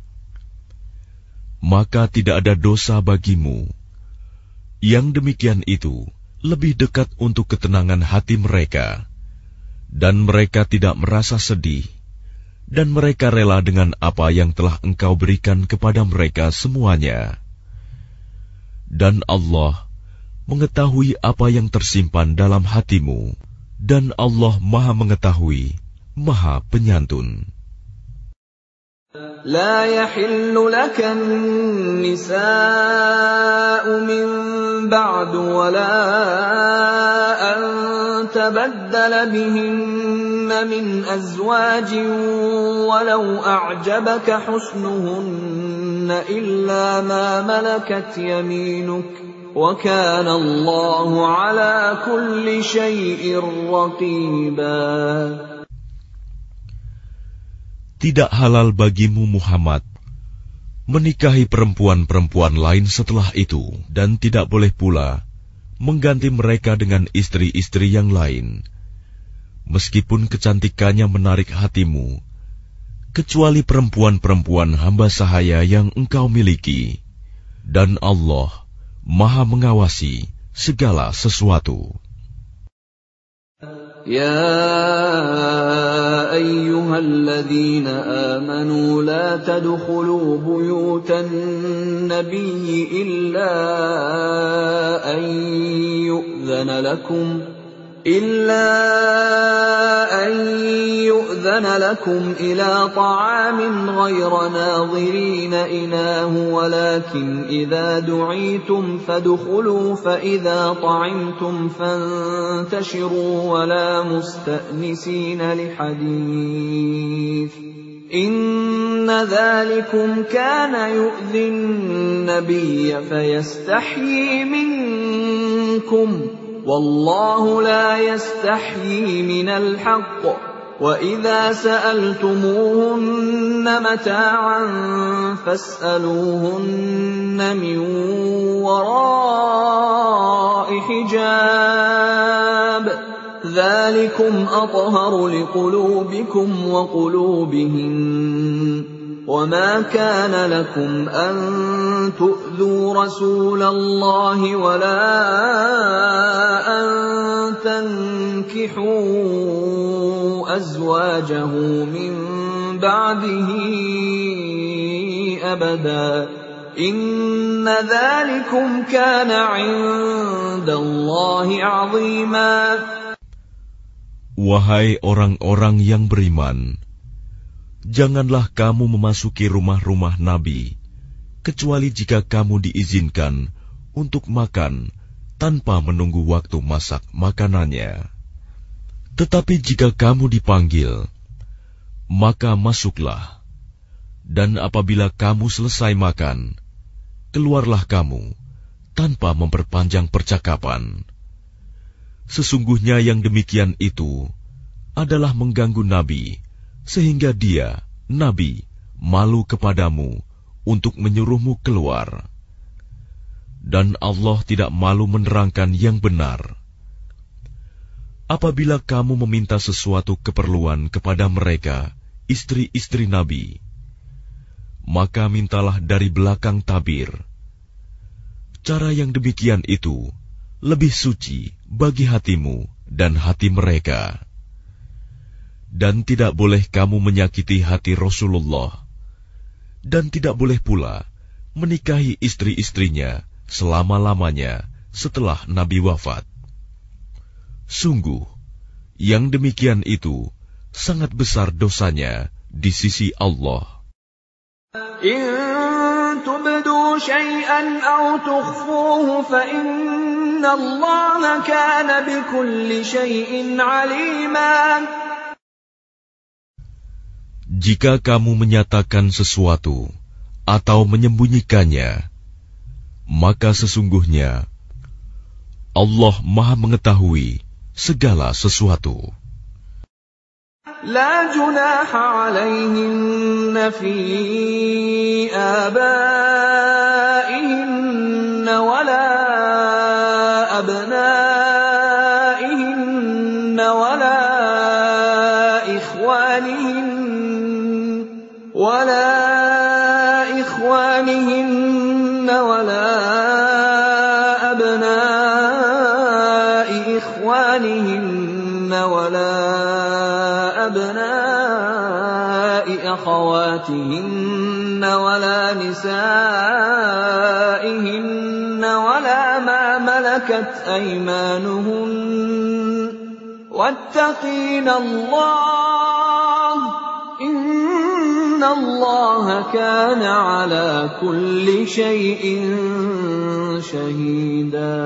Maka tidak ada dosa bagimu. Yang demikian itu lebih dekat untuk ketenangan hati mereka, dan mereka tidak merasa sedih, dan mereka rela dengan apa yang telah engkau berikan kepada mereka semuanya. Dan Allah mengetahui apa yang tersimpan dalam hatimu, dan Allah Maha Mengetahui, Maha Penyantun. لا يحل لك النساء من بعد ولا أن تبدل بهن من أزواج ولو أعجبك حسنهن إلا ما ملكت يمينك وكان الله على كل شيء رقيبا. Tidak halal bagimu Muhammad menikahi perempuan-perempuan lain setelah itu, dan tidak boleh pula mengganti mereka dengan istri-istri yang lain, meskipun kecantikannya menarik hatimu, kecuali perempuan-perempuan hamba sahaya yang engkau miliki, dan Allah Maha mengawasi segala sesuatu. يا أيها الذين آمنوا لا تدخلوا بيوت النبي إلا أن يؤذن لكم إلا أن يؤذن لكم إلى طعام غير ناظرين إناه ولكن إذا دعيتم فادخلوا فإذا طعمتم فانتشروا ولا مستأنسين لحديث إن ذلكم كان يؤذي النبي فيستحيي منكم والله لا يستحيي من الحق وإذا سألتموهن متاعا فاسألوهن من وراء حجاب ذلكم أطهر لقلوبكم وقلوبهن وما كان لكم أن تؤذوا رسول الله ولا أن تنكحوا أزواجه من بعده أبدا إن ذلكم كان عند الله عظيما. Wahai orang-orang yang beriman, janganlah kamu memasuki rumah-rumah Nabi, kecuali jika kamu diizinkan untuk makan tanpa menunggu waktu masak makanannya. Tetapi jika kamu dipanggil, maka masuklah, dan apabila kamu selesai makan, keluarlah kamu tanpa memperpanjang percakapan. Sesungguhnya yang demikian itu adalah mengganggu Nabi, sehingga dia, Nabi, malu kepadamu untuk menyuruhmu keluar. Dan Allah tidak malu menerangkan yang benar. Apabila kamu meminta sesuatu keperluan kepada mereka, istri-istri Nabi, maka mintalah dari belakang tabir. Cara yang demikian itu lebih suci bagi hatimu dan hati mereka. Dan tidak boleh kamu menyakiti hati Rasulullah, dan tidak boleh pula menikahi istri-istrinya selama-lamanya setelah Nabi wafat. Sungguh, yang demikian itu sangat besar dosanya di sisi Allah. In tubdu syai'an aw tukhfuhu fa inna Allaha kana bikulli syai'in 'alima. Jika kamu menyatakan sesuatu atau menyembunyikannya, maka sesungguhnya Allah Maha mengetahui segala sesuatu. La junaha 'alaihinna fi abaihinna wala abnaihinna wala ikhwanihinna wala ikhwanihinna wala abnai ikhwanihinna wala أبناء أخواتهن ولا نسائهن ولا ما ملكت أيمانهن واتقين الله إن الله كان على كل شيء شهيدا.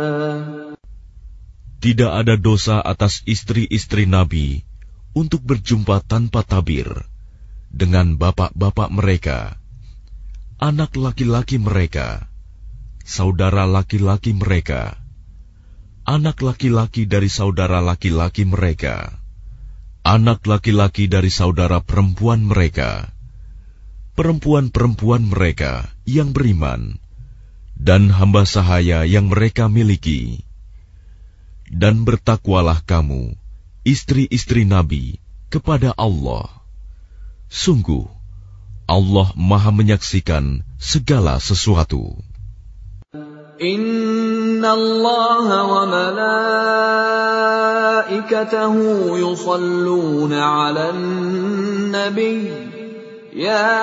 Tidak ada dosa atas istri-istri Nabi untuk berjumpa tanpa tabir dengan bapak-bapak mereka, anak laki-laki mereka, saudara laki-laki mereka, anak laki-laki dari saudara laki-laki mereka, anak laki-laki dari saudara perempuan mereka, perempuan-perempuan mereka yang beriman, dan hamba sahaya yang mereka miliki. Dan bertakwalah kamu, istri-istri Nabi, kepada Allah. Sungguh, Allah Maha menyaksikan segala sesuatu. Inna Allah wa malaikatahu yusalluna 'alan nabiy ya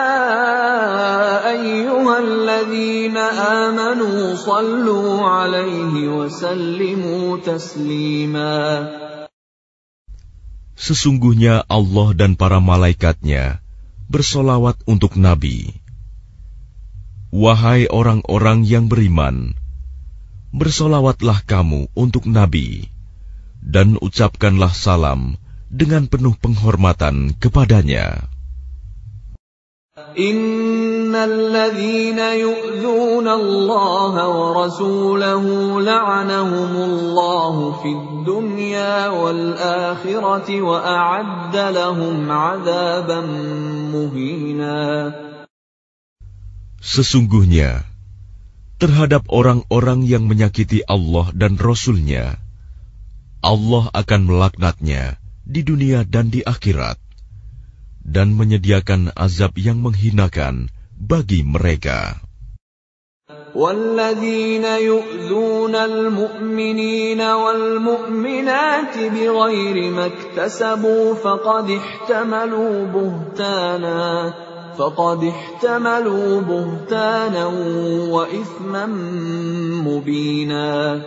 ayyuhalladzina amanu sallu 'alaihi wa sallimu taslima. Sesungguhnya Allah dan para malaikatnya bersolawat untuk Nabi. Wahai orang-orang yang beriman, bersolawatlah kamu untuk Nabi, dan ucapkanlah salam dengan penuh penghormatan kepadanya. Innalladzina yu'dzuna Allah wa rasulahu la'anahumullahu fid dunya wal akhirati wa a'adda lahum 'adzaban muhina. Sesungguhnya, terhadap orang-orang yang menyakiti Allah dan Rasul-Nya, Allah akan melaknatnya di dunia dan di akhirat, dan menyediakan azab yang menghinakan bagi mereka. وَالَّذِينَ يُؤْذُونَ الْمُؤْمِنِينَ وَالْمُؤْمِنَاتِ بِغَيْرِ مَا اكْتَسَبُوا فَقَدِ احْتَمَلُوا بُهْتَانًا فَقَدِ احْتَمَلُوا بُهْتَانًا وَإِثْمًا مُبِينًا.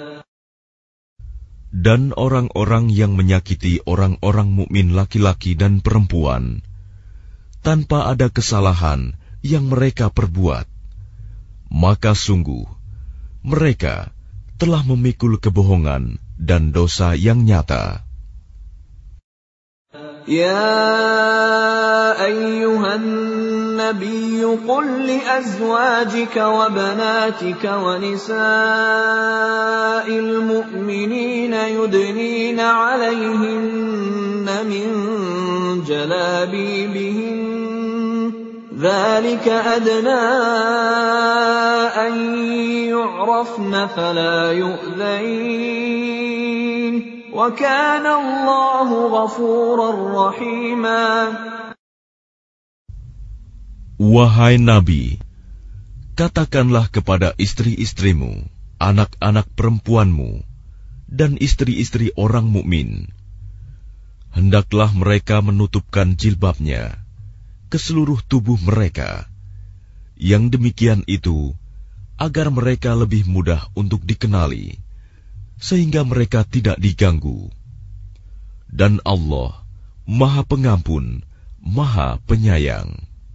Dan orang-orang yang menyakiti orang-orang mukmin laki-laki dan perempuan tanpa ada kesalahan yang mereka perbuat, maka sungguh mereka telah memikul kebohongan dan dosa yang nyata. Ya ayyuhan nabiyyu qul li azwajika wa banatika wa nisa'il mu'minina yudnina 'alayhinna min jalabibihin dhalika adna an yu'rafna fala yu'dhain wa kana Allahu ghafurar rahima. Wahai Nabi, katakanlah kepada istri-istrimu, anak-anak perempuanmu, dan istri-istri orang mukmin, hendaklah mereka menutupkan jilbabnya ke seluruh tubuh mereka. Yang demikian itu agar mereka lebih mudah untuk dikenali, sehingga mereka tidak diganggu. Dan Allah Maha Pengampun, Maha Penyayang.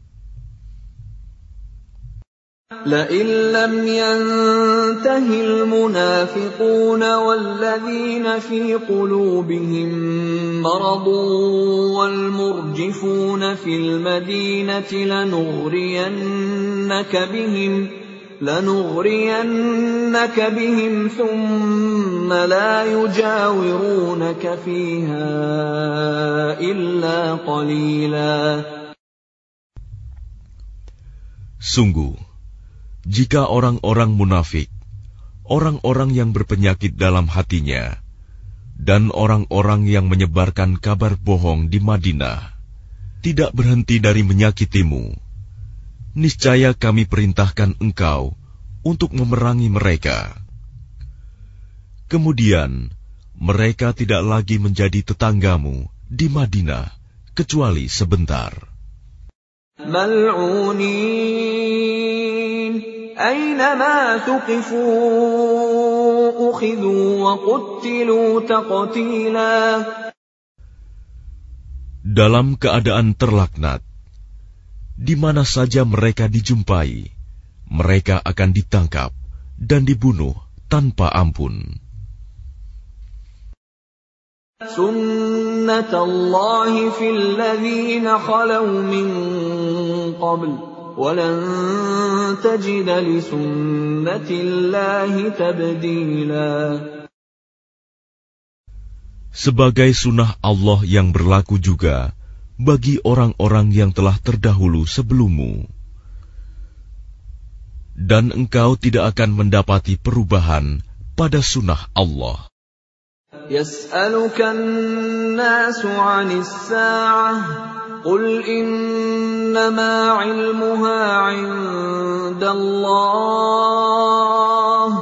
لئن لم ينته المنافقون والذين في قلوبهم مرض والمرجفون في المدينة لنغرينك بهم لنغرينك بهم ثم لا يجاورونك فيها إلا قليلا. Sungguh, jika orang-orang munafik, orang-orang yang berpenyakit dalam hatinya, dan orang-orang yang menyebarkan kabar bohong di Madinah, tidak berhenti dari menyakitimu, niscaya kami perintahkan engkau untuk memerangi mereka. Kemudian, mereka tidak lagi menjadi tetanggamu di Madinah, kecuali sebentar. Mal'unin aynama thuqifu ukhidhu wa quttilu taqtila. Dalam keadaan terlaknat, di mana saja mereka dijumpai, mereka akan ditangkap dan dibunuh tanpa ampun. Sunnatullahi fil ladzina khalaw min qabl wa lan tajida li sunnatillahi tabdila. Sebagai sunnah Allah yang berlaku juga bagi orang-orang yang telah terdahulu sebelummu. Dan engkau tidak akan mendapati perubahan pada sunnah Allah. Yas'aluka an-nasu 'anis sa'ah qul innama 'ilmuha 'indallah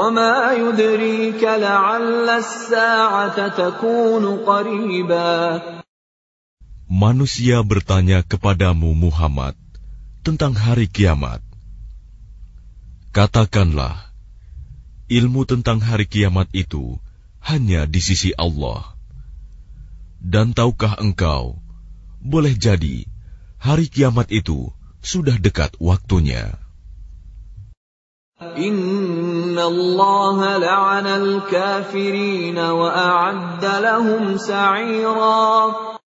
وَمَا يُدْرِيكَ لَعَلَّ السَّاعَةَ تَكُونُ قَرِيبًا. Manusia bertanya kepadamu Muhammad tentang hari kiamat. Katakanlah, ilmu tentang hari kiamat itu hanya di sisi Allah. Dan tahukah engkau, boleh jadi hari kiamat itu sudah dekat waktunya. Inna Allah la'ana al-kafirin wa a'adda lahum sa'ira.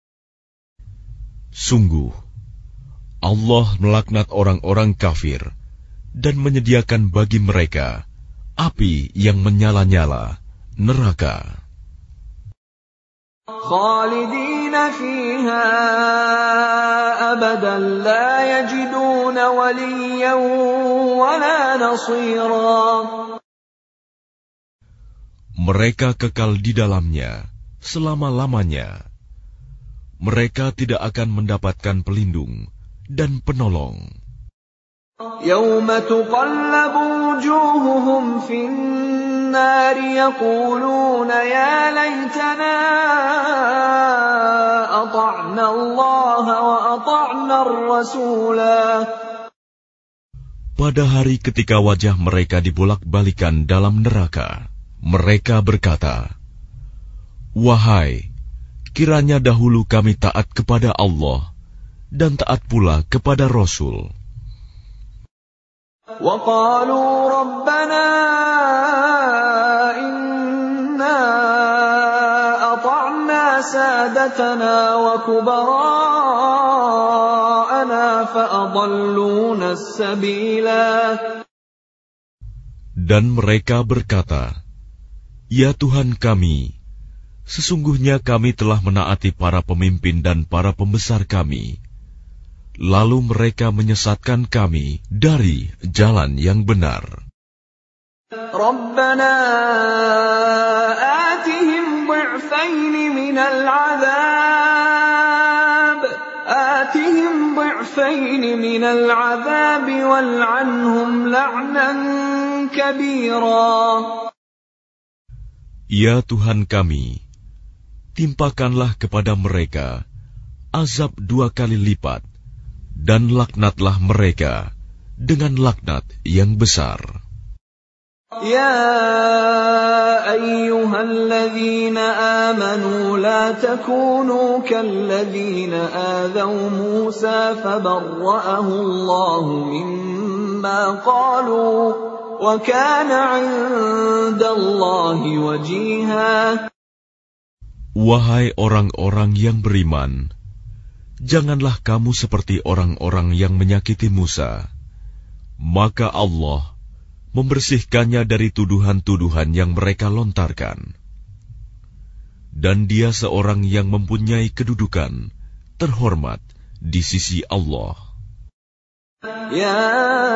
Sungguh, Allah melaknat orang-orang kafir dan menyediakan bagi mereka api yang menyala-nyala, neraka. Khalidina fiha abadan la yajiduna waliyan wala nasira. Mereka kekal di dalamnya selama-lamanya. Mereka tidak akan mendapatkan pelindung dan penolong. Yawma tuqallabu wujuhuhum fin النار يقولون يا ليتنا أطعنا الله وأطعنا الرسولا. Pada hari ketika wajah mereka dibolak-balikan dalam neraka, mereka berkata, "Wahai, kiranya dahulu kami taat kepada Allah dan taat pula kepada Rasul." وَقَالُوا رَبَّنَا إِنَّا أَطَعْنَا سَادَتَنَا وَكُبَرَاءَنَا فَأَضَلُّونَا السَّبِيلَا. Dan mereka berkata, "Ya Tuhan kami, sesungguhnya kami telah menaati para pemimpin dan para pembesar kami. Lalu mereka menyesatkan kami dari jalan yang benar. Rabbana atihim dhi'faini minal 'adzab atihim dhi'faini minal 'adzab wal'anhum la'nan kabira. Ya Tuhan kami, timpakanlah kepada mereka azab dua kali lipat, dan laknatlah mereka dengan laknat yang besar. Ya ayyuhalladzina amanu la takunu kalladzina adaw Musa fabarra'ahu Allah mimma qalu wa kana 'indallahi wajiha. Wahai orang-orang yang beriman, janganlah kamu seperti orang-orang yang menyakiti Musa. Maka Allah membersihkannya dari tuduhan-tuduhan yang mereka lontarkan. Dan dia seorang yang mempunyai kedudukan terhormat di sisi Allah. Ya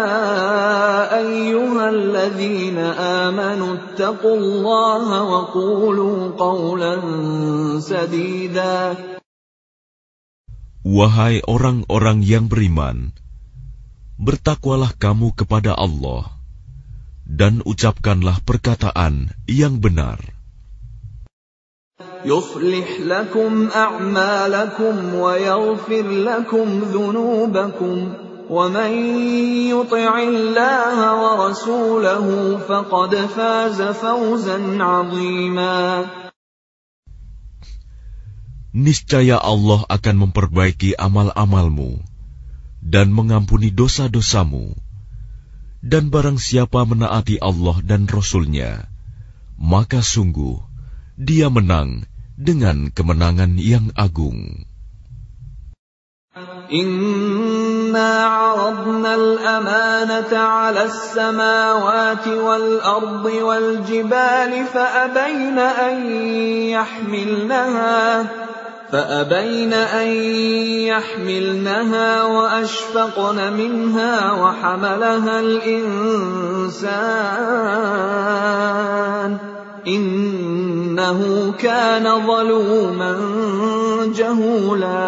ayyuhalladzina amanu ittaqullaha wa qulu qawlan sadida. Wahai orang-orang yang beriman, bertakwalah kamu kepada Allah, dan ucapkanlah perkataan yang benar. Yuslih lakum a'malakum wa yaghfir lakum dhunubakum, wa man yuti'illaha wa rasulahu faqad faza fawzan 'azima. Niscaya Allah akan memperbaiki amal-amalmu dan mengampuni dosa-dosamu. Dan barang siapa menaati Allah dan Rasul-Nya, maka sungguh dia menang dengan kemenangan yang agung. Inna 'aradna al-amanata 'ala as-samawati wal-ardi wal-jibali fa'abayna an yahmilnaha فأبين أن يحملنها وأشفقن منها وحملها الإنسان إنه كان ظلوما جهولا.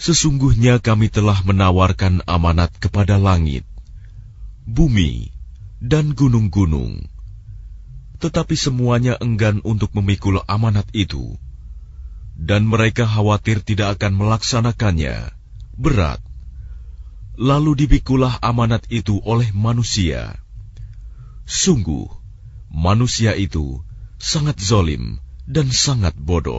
Sesungguhnya kami telah menawarkan amanat kepada langit, bumi, dan gunung-gunung. Tetapi semuanya enggan untuk memikul amanat itu, dan mereka khawatir tidak akan melaksanakannya, berat. Lalu dipikulah amanat itu oleh manusia. Sungguh, manusia itu sangat zalim dan sangat bodoh.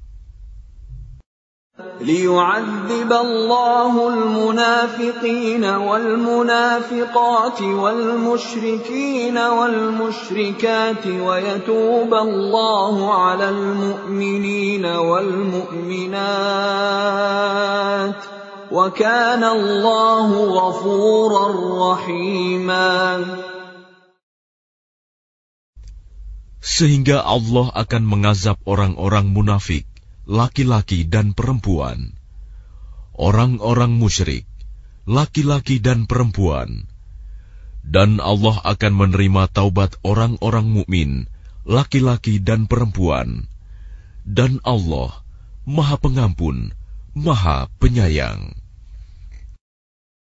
ليعذب الله المنافقين والمنافقات والمشركين والمشركات ويتوب الله على المؤمنين والمؤمنات وكان الله غفورا رحيما. Sehingga Allah akan mengazab orang-orang munafik, laki-laki dan perempuan, orang-orang musyrik, laki-laki dan perempuan, dan Allah akan menerima taubat orang-orang mukmin, laki-laki dan perempuan, dan Allah Maha Pengampun, Maha Penyayang.